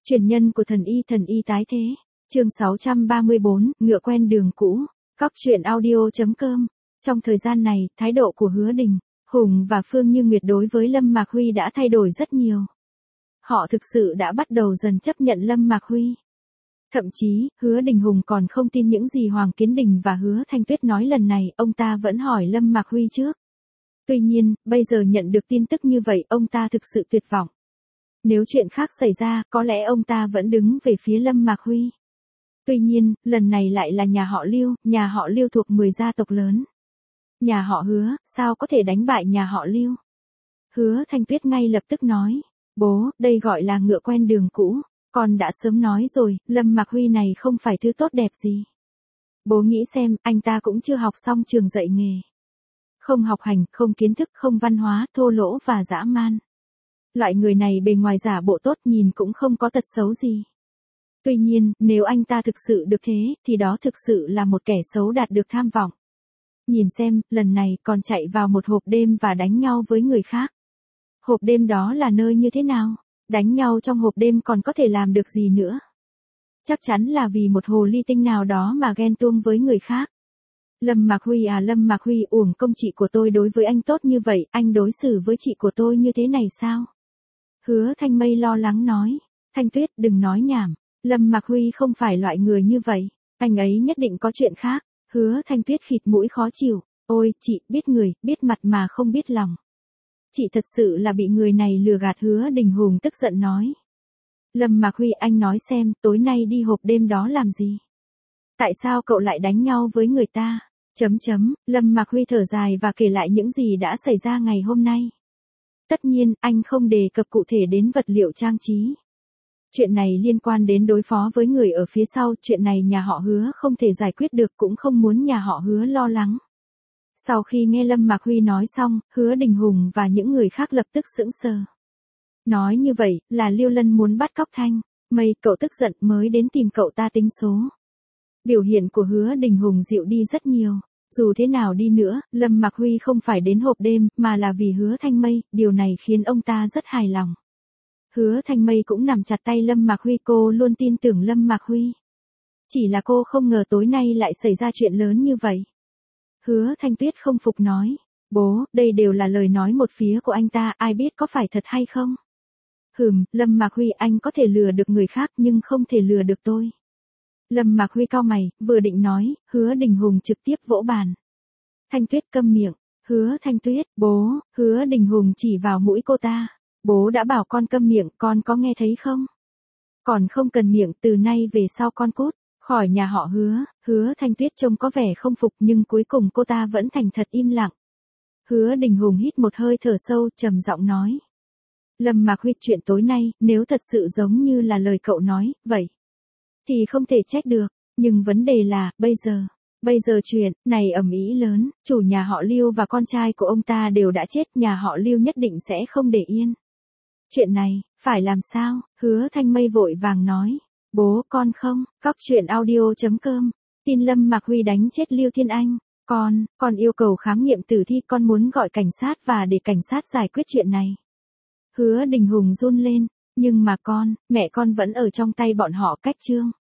Truyền nhân của thần y tái thế. Chương 634, ngựa quen đường cũ. Cóc truyện audio.com. Trong thời gian này, thái độ của Hứa Đình, Hùng và Phương Như Nguyệt đối với Lâm Mạc Huy đã thay đổi rất nhiều. Họ thực sự đã bắt đầu dần chấp nhận Lâm Mạc Huy. Thậm chí, Hứa Đình Hùng còn không tin những gì Hoàng Kiến Đình và Hứa Thanh Tuyết nói lần này, ông ta vẫn hỏi Lâm Mạc Huy trước. Tuy nhiên, bây giờ nhận được tin tức như vậy, ông ta thực sự tuyệt vọng. Nếu chuyện khác xảy ra, có lẽ ông ta vẫn đứng về phía Lâm Mạc Huy. Tuy nhiên, lần này lại là nhà họ Lưu thuộc 10 gia tộc lớn. Nhà họ Hứa, sao có thể đánh bại nhà họ Lưu? Hứa Thanh Tuyết ngay lập tức nói, bố, đây gọi là ngựa quen đường cũ, con đã sớm nói rồi, Lâm Mạc Huy này không phải thứ tốt đẹp gì. Bố nghĩ xem, anh ta cũng chưa học xong trường dạy nghề. Không học hành, không kiến thức, không văn hóa, thô lỗ và dã man. Loại người này bề ngoài giả bộ tốt, nhìn cũng không có tật xấu gì. Tuy nhiên, nếu anh ta thực sự được thế, thì đó thực sự là một kẻ xấu đạt được tham vọng. Nhìn xem, lần này còn chạy vào một hộp đêm và đánh nhau với người khác. Hộp đêm đó là nơi như thế nào? Đánh nhau trong hộp đêm còn có thể làm được gì nữa? Chắc chắn là vì một hồ ly tinh nào đó mà ghen tuông với người khác. Lâm Mạc Huy à, Lâm Mạc Huy, uổng công chị của tôi đối với anh tốt như vậy, anh đối xử với chị của tôi như thế này sao? Hứa Thanh Mây lo lắng nói, Thanh Tuyết đừng nói nhảm, Lâm Mạc Huy không phải loại người như vậy, anh ấy nhất định có chuyện khác. Hứa Thanh Tuyết khịt mũi khó chịu, ôi, chị biết người, biết mặt mà không biết lòng. Chị thật sự là bị người này lừa gạt. Hứa Đình Hùng tức giận nói. Lâm Mạc Huy, anh nói xem, tối nay đi hộp đêm đó làm gì? Tại sao cậu lại đánh nhau với người ta? Lâm Mạc Huy thở dài và kể lại những gì đã xảy ra ngày hôm nay. Tất nhiên, anh không đề cập cụ thể đến vật liệu trang trí. Chuyện này liên quan đến đối phó với người ở phía sau, chuyện này nhà họ Hứa không thể giải quyết được, cũng không muốn nhà họ Hứa lo lắng. Sau khi nghe Lâm Mạc Huy nói xong, Hứa Đình Hùng và những người khác lập tức sững sờ. Nói như vậy, là Liêu Lân muốn bắt cóc Thanh Mây, cậu tức giận mới đến tìm cậu ta tính số. Biểu hiện của Hứa Đình Hùng dịu đi rất nhiều. Dù thế nào đi nữa, Lâm Mạc Huy không phải đến hộp đêm, mà là vì Hứa Thanh Mây, điều này khiến ông ta rất hài lòng. Hứa Thanh Mây cũng nắm chặt tay Lâm Mạc Huy, cô luôn tin tưởng Lâm Mạc Huy. Chỉ là cô không ngờ tối nay lại xảy ra chuyện lớn như vậy. Hứa Thanh Tuyết không phục nói, bố, đây đều là lời nói một phía của anh ta, ai biết có phải thật hay không? Lâm Mạc Huy, anh có thể lừa được người khác nhưng không thể lừa được tôi. Lâm Mạc Huy cau mày, vừa định nói, Hứa Đình Hùng trực tiếp vỗ bàn. Thanh Tuyết câm miệng. Hứa Thanh Tuyết, bố. Hứa Đình Hùng chỉ vào mũi cô ta. Bố đã bảo con câm miệng, con có nghe thấy không? Còn không cần miệng, từ nay về sau con cút khỏi nhà họ Hứa. Hứa Thanh Tuyết trông có vẻ không phục nhưng cuối cùng cô ta vẫn thành thật im lặng. Hứa Đình Hùng hít một hơi thở sâu, trầm giọng nói. Lâm Mạc Huy, chuyện tối nay, nếu thật sự giống như là lời cậu nói, vậy thì không thể trách được, nhưng vấn đề là, bây giờ chuyện này ầm ĩ lớn, chủ nhà họ Lưu và con trai của ông ta đều đã chết, nhà họ Lưu nhất định sẽ không để yên. Chuyện này, phải làm sao? Hứa Thanh Mây vội vàng nói, bố, con không. Cóc truyện audio.com. Tin Lâm Mạc Huy đánh chết Lưu Thiên Anh. Con yêu cầu khám nghiệm tử thi, con muốn gọi cảnh sát và để cảnh sát giải quyết chuyện này. Hứa Đình Hùng run lên, nhưng mà mẹ con vẫn ở trong tay bọn họ, cách chương.